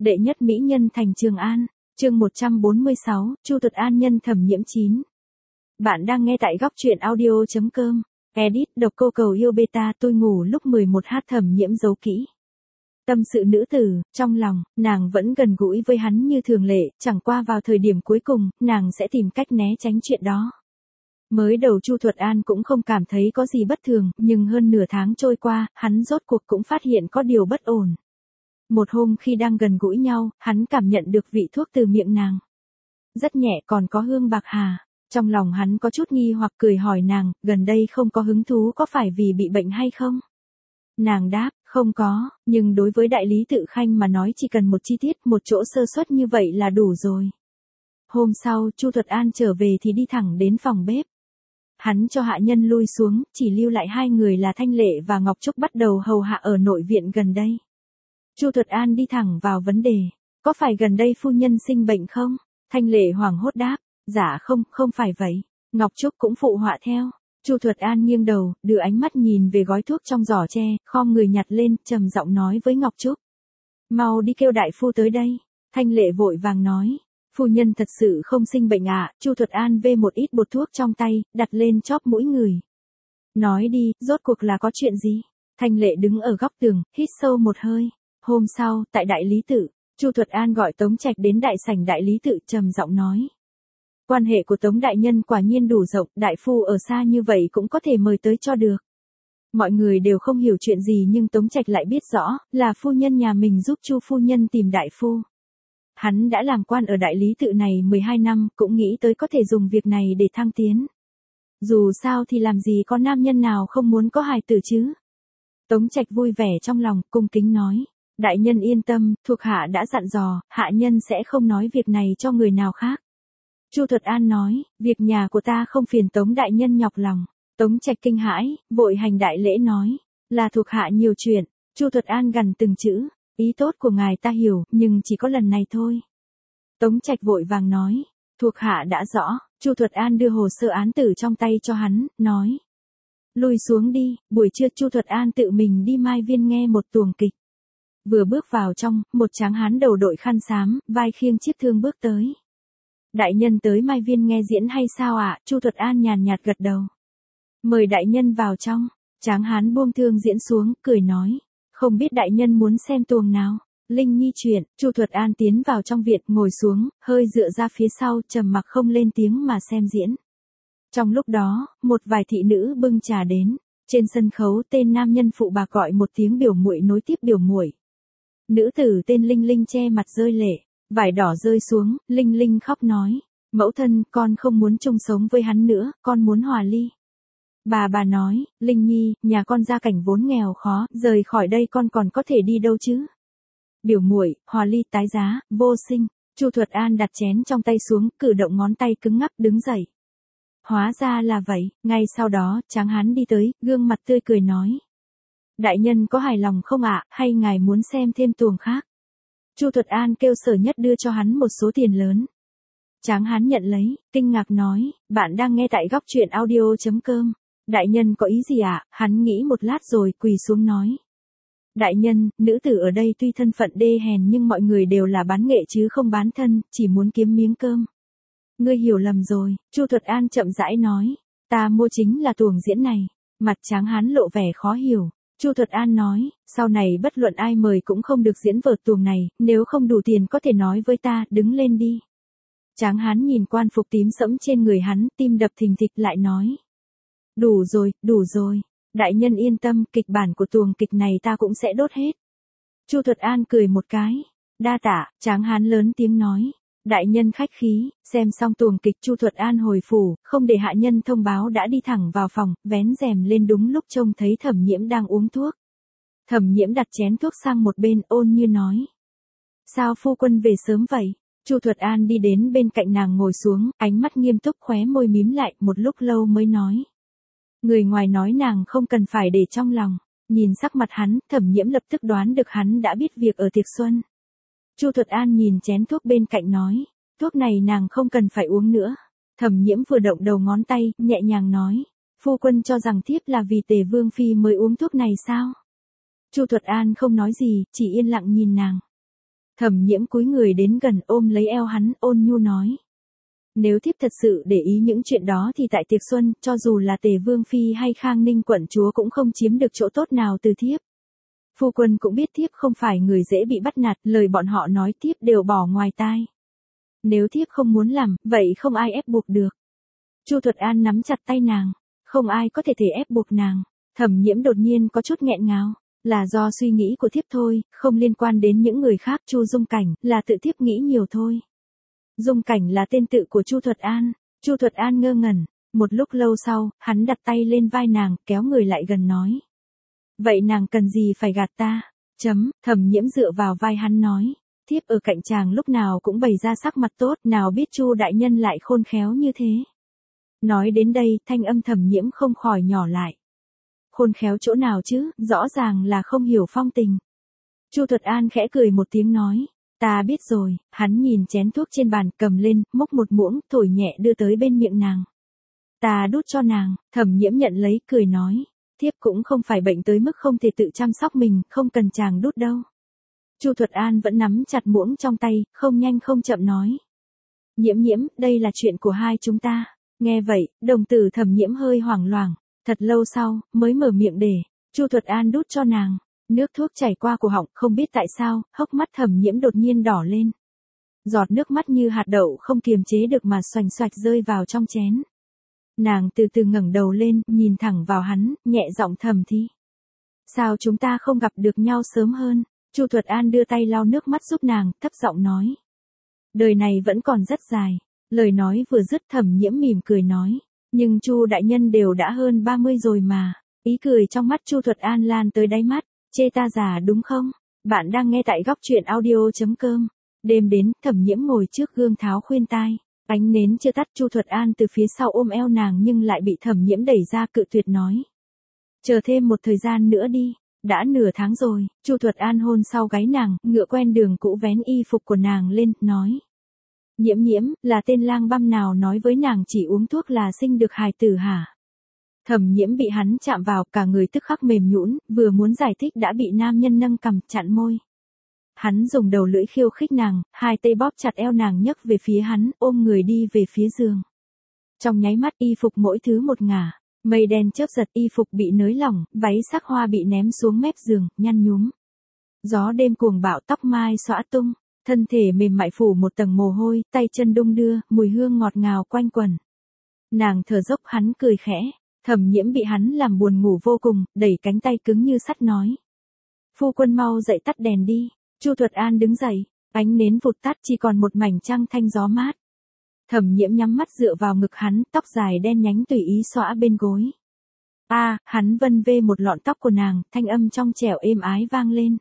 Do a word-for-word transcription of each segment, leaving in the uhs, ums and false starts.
Đệ nhất mỹ nhân thành Trường An, chương một trăm bốn mươi sáu, Chu Tuật An nhân Thẩm Nhiễm chín. Bạn đang nghe tại góc truyện audio chấm com. Edit độc cô cầu yêu beta. Tôi ngủ lúc mười một h. Thẩm Nhiễm giấu kỹ tâm sự nữ tử, trong lòng, nàng vẫn gần gũi với hắn như thường lệ, chẳng qua vào thời điểm cuối cùng, nàng sẽ tìm cách né tránh chuyện đó. Mới đầu Chu Tuật An cũng không cảm thấy có gì bất thường, nhưng hơn nửa tháng trôi qua, hắn rốt cuộc cũng phát hiện có điều bất ổn. Một hôm khi đang gần gũi nhau, hắn cảm nhận được vị thuốc từ miệng nàng. Rất nhẹ, còn có hương bạc hà. Trong lòng hắn có chút nghi hoặc, cười hỏi nàng, gần đây không có hứng thú, có phải vì bị bệnh hay không? Nàng đáp, không có, nhưng đối với đại lý Tự Khanh mà nói chỉ cần một chi tiết, một chỗ sơ suất như vậy là đủ rồi. Hôm sau, Chu Tuật An trở về thì đi thẳng đến phòng bếp. Hắn cho hạ nhân lui xuống, chỉ lưu lại hai người là Thanh Lệ và Ngọc Trúc bắt đầu hầu hạ ở nội viện gần đây. Chu Tuật An đi thẳng vào vấn đề, có phải gần đây phu nhân sinh bệnh không? Thanh Lệ hoảng hốt đáp, dạ không, không phải vậy. Ngọc Trúc cũng phụ họa theo. Chu Tuật An nghiêng đầu, đưa ánh mắt nhìn về gói thuốc trong giỏ tre, khom người nhặt lên, trầm giọng nói với Ngọc Trúc. Mau đi kêu đại phu tới đây. Thanh Lệ vội vàng nói, phu nhân thật sự không sinh bệnh ạ. À? Chu Tuật An vê một ít bột thuốc trong tay, đặt lên chóp mũi người. Nói đi, rốt cuộc là có chuyện gì? Thanh Lệ đứng ở góc tường, hít sâu một hơi. Hôm sau, tại Đại Lý Tự, Chu Tuật An gọi Tống Trạch đến đại sảnh Đại Lý Tự, trầm giọng nói. Quan hệ của Tống đại nhân quả nhiên đủ rộng, đại phu ở xa như vậy cũng có thể mời tới cho được. Mọi người đều không hiểu chuyện gì nhưng Tống Trạch lại biết rõ, là phu nhân nhà mình giúp Chu phu nhân tìm đại phu. Hắn đã làm quan ở Đại Lý Tự này mười hai năm, cũng nghĩ tới có thể dùng việc này để thăng tiến. Dù sao thì làm gì có nam nhân nào không muốn có hài tử chứ. Tống Trạch vui vẻ trong lòng, cung kính nói. Đại nhân yên tâm, thuộc hạ đã dặn dò, hạ nhân sẽ không nói việc này cho người nào khác. Chu Tuật An nói, việc nhà của ta không phiền Tống đại nhân nhọc lòng. Tống Trạch kinh hãi, vội hành đại lễ nói, là thuộc hạ nhiều chuyện. Chu Tuật An gằn từng chữ, ý tốt của ngài ta hiểu, nhưng chỉ có lần này thôi. Tống Trạch vội vàng nói, thuộc hạ đã rõ. Chu Tuật An đưa hồ sơ án tử trong tay cho hắn, nói. Lui xuống đi. Buổi trưa Chu Tuật An tự mình đi Mai Viên nghe một tuồng kịch. Vừa bước vào trong, một tráng hán đầu đội khăn xám, vai khiêng chiếc thương bước tới. Đại nhân tới Mai Viên nghe diễn hay sao ạ? À? Chu Tuật An nhàn nhạt gật đầu. Mời đại nhân vào trong. Tráng hán buông thương diễn xuống, cười nói. Không biết đại nhân muốn xem tuồng nào? Linh Nhi chuyện. Chu Tuật An tiến vào trong viện, ngồi xuống, hơi dựa ra phía sau, trầm mặc không lên tiếng mà xem diễn. Trong lúc đó, một vài thị nữ bưng trà đến. Trên sân khấu tên nam nhân phụ bạc gọi một tiếng biểu muội nối tiếp biểu muội. Nữ tử tên Linh Linh che mặt rơi lệ. Vải đỏ rơi xuống, Linh Linh khóc nói. Mẫu thân, con không muốn chung sống với hắn nữa, con muốn hòa ly. Bà bà nói, Linh Nhi, nhà con gia cảnh vốn nghèo khó, rời khỏi đây con còn có thể đi đâu chứ? Biểu muội, hòa ly tái giá, vô sinh. Chu Tuật An đặt chén trong tay xuống, cử động ngón tay cứng ngắc đứng dậy. Hóa ra là vậy, ngay sau đó, tráng hán đi tới, gương mặt tươi cười nói. Đại nhân có hài lòng không ạ, hay ngài muốn xem thêm tuồng khác? Chu Tuật An kêu Sở Nhất đưa cho hắn một số tiền lớn. Tráng hán nhận lấy, kinh ngạc nói, bạn đang nghe tại góc truyện audio chấm com. Đại nhân có ý gì ạ? À? Hắn nghĩ một lát rồi quỳ xuống nói. Đại nhân, nữ tử ở đây tuy thân phận đê hèn nhưng mọi người đều là bán nghệ chứ không bán thân, chỉ muốn kiếm miếng cơm. Ngươi hiểu lầm rồi. Chu Tuật An chậm rãi nói. Ta mua chính là tuồng diễn này. Mặt tráng hán lộ vẻ khó hiểu. Chu Tuật An nói, sau này bất luận ai mời cũng không được diễn vở tuồng này, nếu không đủ tiền có thể nói với ta, đứng lên đi. Tráng hán nhìn quan phục tím sẫm trên người hắn, tim đập thình thịch lại nói. Đủ rồi, đủ rồi. Đại nhân yên tâm, kịch bản của tuồng kịch này ta cũng sẽ đốt hết. Chu Tuật An cười một cái. Đa tạ, tráng hán lớn tiếng nói. Đại nhân khách khí, xem xong tuồng kịch Chu Tuật An hồi phủ, không để hạ nhân thông báo đã đi thẳng vào phòng, vén rèm lên đúng lúc trông thấy Thẩm Nhiễm đang uống thuốc. Thẩm Nhiễm đặt chén thuốc sang một bên ôn như nói. Sao phu quân về sớm vậy? Chu Tuật An đi đến bên cạnh nàng ngồi xuống, ánh mắt nghiêm túc khóe môi mím lại, một lúc lâu mới nói. Người ngoài nói nàng không cần phải để trong lòng. Nhìn sắc mặt hắn, Thẩm Nhiễm lập tức đoán được hắn đã biết việc ở tiệc xuân. Chu Tuật An nhìn chén thuốc bên cạnh nói, thuốc này nàng không cần phải uống nữa. Thẩm Nhiễm vừa động đầu ngón tay, nhẹ nhàng nói, phu quân cho rằng thiếp là vì Tề Vương phi mới uống thuốc này sao? Chu Tuật An không nói gì, chỉ yên lặng nhìn nàng. Thẩm Nhiễm cúi người đến gần ôm lấy eo hắn, ôn nhu nói. Nếu thiếp thật sự để ý những chuyện đó thì tại tiệc xuân, cho dù là Tề Vương Phi hay Khang Ninh quận chúa cũng không chiếm được chỗ tốt nào từ thiếp. Phu quân cũng biết thiếp không phải người dễ bị bắt nạt, lời bọn họ nói thiếp đều bỏ ngoài tai. Nếu thiếp không muốn làm, vậy không ai ép buộc được. Chu Thuật An nắm chặt tay nàng, không ai có thể thể ép buộc nàng. Thẩm Nhiễm đột nhiên có chút nghẹn ngào, là do suy nghĩ của thiếp thôi, không liên quan đến những người khác. Chu Dung Cảnh, là tự thiếp nghĩ nhiều thôi. Dung Cảnh là tên tự của Chu Thuật An. Chu Thuật An ngơ ngẩn, một lúc lâu sau, hắn đặt tay lên vai nàng, kéo người lại gần nói. Vậy nàng cần gì phải gạt ta? Chấm, Thẩm Nhiễm dựa vào vai hắn nói. Thiếp ở cạnh chàng lúc nào cũng bày ra sắc mặt tốt, nào biết Chu đại nhân lại khôn khéo như thế. Nói đến đây, thanh âm Thẩm Nhiễm không khỏi nhỏ lại. Khôn khéo chỗ nào chứ, rõ ràng là không hiểu phong tình. Chu Thuật An khẽ cười một tiếng nói. Ta biết rồi. Hắn nhìn chén thuốc trên bàn, cầm lên, múc một muỗng, thổi nhẹ đưa tới bên miệng nàng. Ta đút cho nàng. Thẩm Nhiễm nhận lấy, cười nói. Thiếp cũng không phải bệnh tới mức không thể tự chăm sóc mình, không cần chàng đút đâu. Chu Thuật An vẫn nắm chặt muỗng trong tay, không nhanh không chậm nói. Nhiễm Nhiễm, đây là chuyện của hai chúng ta. Nghe vậy, đồng tử Thẩm Nhiễm hơi hoảng loạn, thật lâu sau, mới mở miệng để. Chu Thuật An đút cho nàng. Nước thuốc chảy qua cổ họng, không biết tại sao, hốc mắt Thẩm Nhiễm đột nhiên đỏ lên. Giọt nước mắt như hạt đậu không kiềm chế được mà xoành xoạch rơi vào trong chén. Nàng từ từ ngẩng đầu lên, nhìn thẳng vào hắn, nhẹ giọng thầm thì. Sao chúng ta không gặp được nhau sớm hơn? Chu Thuật An đưa tay lau nước mắt giúp nàng, thấp giọng nói. Đời này vẫn còn rất dài. Lời nói vừa dứt, Thẩm Nhiễm mỉm cười nói. Nhưng Chu đại nhân đều đã hơn ba mươi rồi mà. Ý cười trong mắt Chu Thuật An lan tới đáy mắt. Chê ta già đúng không? Bạn đang nghe tại góc truyện audio chấm com. Đêm đến, Thẩm Nhiễm ngồi trước gương tháo khuyên tai. Ánh nến chưa tắt. Chu Thuật An từ phía sau ôm eo nàng nhưng lại bị Thẩm Nhiễm đẩy ra, cự tuyệt nói. Chờ thêm một thời gian nữa đi. Đã nửa tháng rồi. Chu Thuật An hôn sau gáy nàng, ngựa quen đường cũ vén y phục của nàng lên, nói. Nhiễm Nhiễm, là tên lang băm nào nói với nàng chỉ uống thuốc là sinh được hài tử hả? Thẩm Nhiễm bị hắn chạm vào, cả người tức khắc mềm nhũn, vừa muốn giải thích đã bị nam nhân nâng cằm, chặn môi. Hắn dùng đầu lưỡi khiêu khích nàng, hai tay bóp chặt eo nàng nhấc về phía hắn, ôm người đi về phía giường. Trong nháy mắt y phục mỗi thứ một ngả, mây đen chớp giật, y phục bị nới lỏng, váy sắc hoa bị ném xuống mép giường, nhăn nhúm. Gió đêm cuồng bạo, tóc mai xõa tung, thân thể mềm mại phủ một tầng mồ hôi, tay chân đung đưa, mùi hương ngọt ngào quanh quẩn. Nàng thở dốc, hắn cười khẽ. Thẩm Nhiễm bị hắn làm buồn ngủ vô cùng, đẩy cánh tay cứng như sắt nói. Phu quân mau dậy tắt đèn đi. Chu Thuật An đứng dậy, ánh nến vụt tắt, chỉ còn một mảnh trăng thanh gió mát. Thẩm Nhiễm nhắm mắt dựa vào ngực hắn, tóc dài đen nhánh tùy ý xõa bên gối. A, à, hắn vân vê một lọn tóc của nàng, thanh âm trong trẻo êm ái vang lên.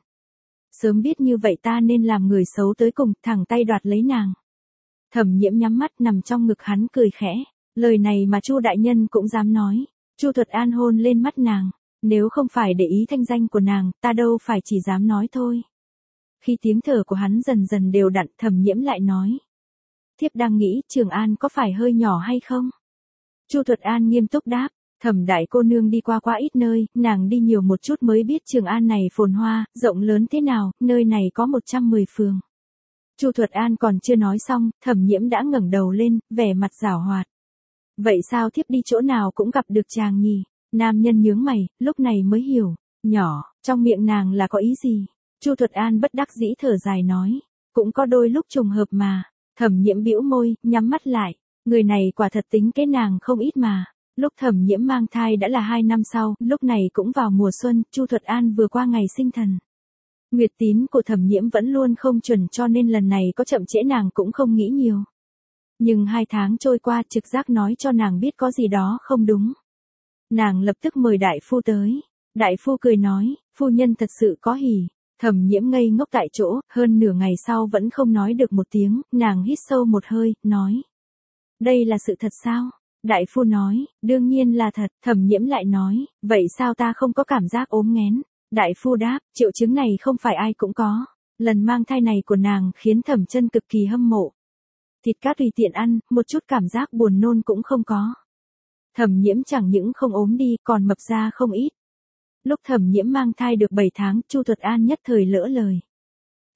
Sớm biết như vậy ta nên làm người xấu tới cùng, thẳng tay đoạt lấy nàng. Thẩm Nhiễm nhắm mắt nằm trong ngực hắn, cười khẽ. Lời này mà Chu đại nhân cũng dám nói. Chu Thuật An hôn lên mắt nàng. Nếu không phải để ý thanh danh của nàng, ta đâu phải chỉ dám nói thôi. Khi tiếng thở của hắn dần dần đều đặn, Thẩm Nhiễm lại nói. Thiếp đang nghĩ, Trường An có phải hơi nhỏ hay không? Chu Thuật An nghiêm túc đáp. Thẩm đại cô nương đi qua quá ít nơi, nàng đi nhiều một chút mới biết Trường An này phồn hoa, rộng lớn thế nào, nơi này có một trăm mười phường. Chu Thuật An còn chưa nói xong, Thẩm Nhiễm đã ngẩng đầu lên, vẻ mặt giảo hoạt. Vậy sao thiếp đi chỗ nào cũng gặp được chàng nhỉ? Nam nhân nhướng mày, lúc này mới hiểu. Nhỏ, trong miệng nàng là có ý gì? Chu Thuật An bất đắc dĩ thở dài nói. Cũng có đôi lúc trùng hợp mà. Thẩm Nhiễm bĩu môi, nhắm mắt lại. Người này quả thật tính kế nàng không ít mà. Lúc Thẩm Nhiễm mang thai đã là hai năm sau, lúc này cũng vào mùa xuân, Chu Thuật An vừa qua ngày sinh thần. Nguyệt tín của Thẩm Nhiễm vẫn luôn không chuẩn, cho nên lần này có chậm trễ nàng cũng không nghĩ nhiều. Nhưng hai tháng trôi qua, trực giác nói cho nàng biết có gì đó không đúng. Nàng lập tức mời đại phu tới. Đại phu cười nói, phu nhân thật sự có hỉ. Thẩm Nhiễm ngây ngốc tại chỗ, hơn nửa ngày sau vẫn không nói được một tiếng, nàng hít sâu một hơi, nói. Đây là sự thật sao? Đại phu nói, đương nhiên là thật. Thẩm Nhiễm lại nói, vậy sao ta không có cảm giác ốm nghén? Đại phu đáp, triệu chứng này không phải ai cũng có. Lần mang thai này của nàng khiến Thẩm Chân cực kỳ hâm mộ. Thịt cá tùy tiện ăn, một chút cảm giác buồn nôn cũng không có. Thẩm Nhiễm chẳng những không ốm đi, còn mập ra không ít. Lúc Thẩm Nhiễm mang thai được bảy tháng, Chu Thuật An nhất thời lỡ lời.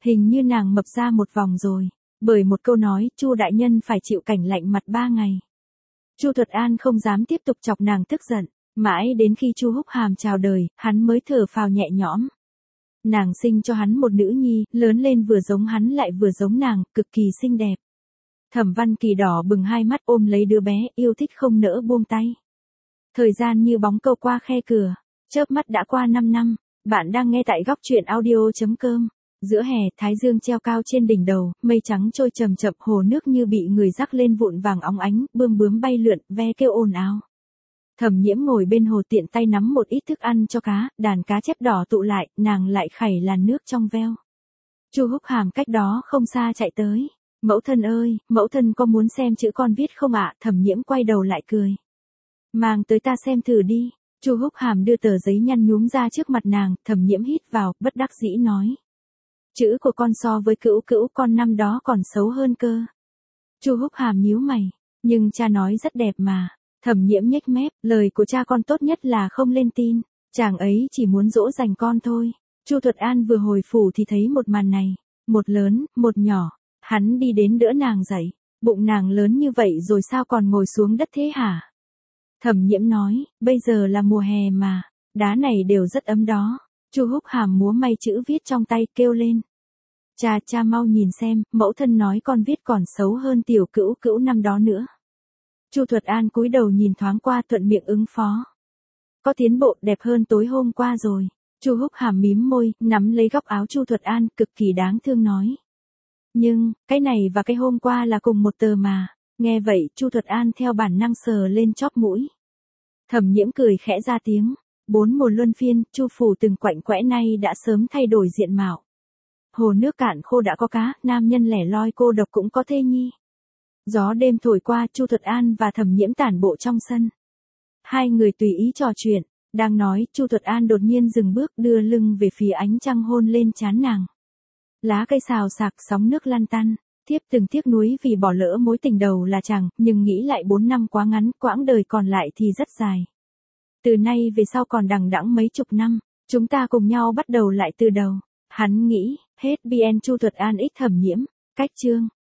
Hình như nàng mập ra một vòng rồi, bởi một câu nói, Chu đại nhân phải chịu cảnh lạnh mặt ba ngày. Chu Thuật An không dám tiếp tục chọc nàng tức giận, mãi đến khi Chu Húc Hàm chào đời, hắn mới thở phào nhẹ nhõm. Nàng sinh cho hắn một nữ nhi, lớn lên vừa giống hắn lại vừa giống nàng, cực kỳ xinh đẹp. Thẩm Văn Kỳ đỏ bừng hai mắt ôm lấy đứa bé, yêu thích không nỡ buông tay. Thời gian như bóng câu qua khe cửa, chớp mắt đã qua năm năm, bạn đang nghe tại góc truyện audio chấm com. Giữa hè, thái dương treo cao trên đỉnh đầu, mây trắng trôi chậm chậm, hồ nước như bị người rắc lên vụn vàng óng ánh, bươm bướm bay lượn, ve kêu ồn ào. Thẩm Nhiễm ngồi bên hồ tiện tay nắm một ít thức ăn cho cá, đàn cá chép đỏ tụ lại, nàng lại khẩy làn nước trong veo. Chu Húc Hàm cách đó không xa chạy tới. Mẫu thân ơi, mẫu thân có muốn xem chữ con viết không ạ? Thẩm Nhiễm quay đầu lại cười. Mang tới ta xem thử đi. Chu Húc Hàm đưa tờ giấy nhăn nhúm ra trước mặt nàng, Thẩm Nhiễm hít vào, bất đắc dĩ nói. Chữ của con so với cữu cữu con năm đó còn xấu hơn cơ. Chu Húc Hàm nhíu mày, nhưng cha nói rất đẹp mà. Thẩm Nhiễm nhếch mép, lời của cha con tốt nhất là không lên tin, chàng ấy chỉ muốn dỗ dành con thôi. Chu Thuật An vừa hồi phủ thì thấy một màn này, một lớn, một nhỏ, hắn đi đến đỡ nàng dậy, bụng nàng lớn như vậy rồi sao còn ngồi xuống đất thế hả? Thẩm Nhiễm nói, bây giờ là mùa hè mà, đá này đều rất ấm đó. Chu Húc Hàm múa may chữ viết trong tay kêu lên. Cha cha mau nhìn xem, mẫu thân nói con viết còn xấu hơn tiểu cữu cữu năm đó nữa. Chu Thuật An cúi đầu nhìn thoáng qua thuận miệng ứng phó. Có tiến bộ đẹp hơn tối hôm qua rồi. Chu Húc Hàm mím môi, nắm lấy góc áo Chu Thuật An, cực kỳ đáng thương nói. Nhưng, cái này và cái hôm qua là cùng một tờ mà. Nghe vậy, Chu Thuật An theo bản năng sờ lên chóp mũi. Thẩm Nhiễm cười khẽ ra tiếng. Bốn mùa luân phiên, Chu phủ từng quạnh quẽ nay đã sớm thay đổi diện mạo. Hồ nước cạn khô đã có cá, nam nhân lẻ loi cô độc cũng có thê nhi. Gió đêm thổi qua, Chu Thuật An và Thẩm Nhiễm tản bộ trong sân. Hai người tùy ý trò chuyện, đang nói, Chu Thuật An đột nhiên dừng bước, đưa lưng về phía ánh trăng hôn lên trán nàng. Lá cây xào xạc, sóng nước lăn tăn, Thiếp từng tiếc nuối vì bỏ lỡ mối tình đầu là chàng, nhưng nghĩ lại bốn năm quá ngắn, quãng đời còn lại thì rất dài. Từ nay về sau còn đằng đẵng mấy chục năm, chúng ta cùng nhau bắt đầu lại từ đầu. Hắn nghĩ, hết bê en Chu Thuật An ích Thẩm Nhiễm, cách chương.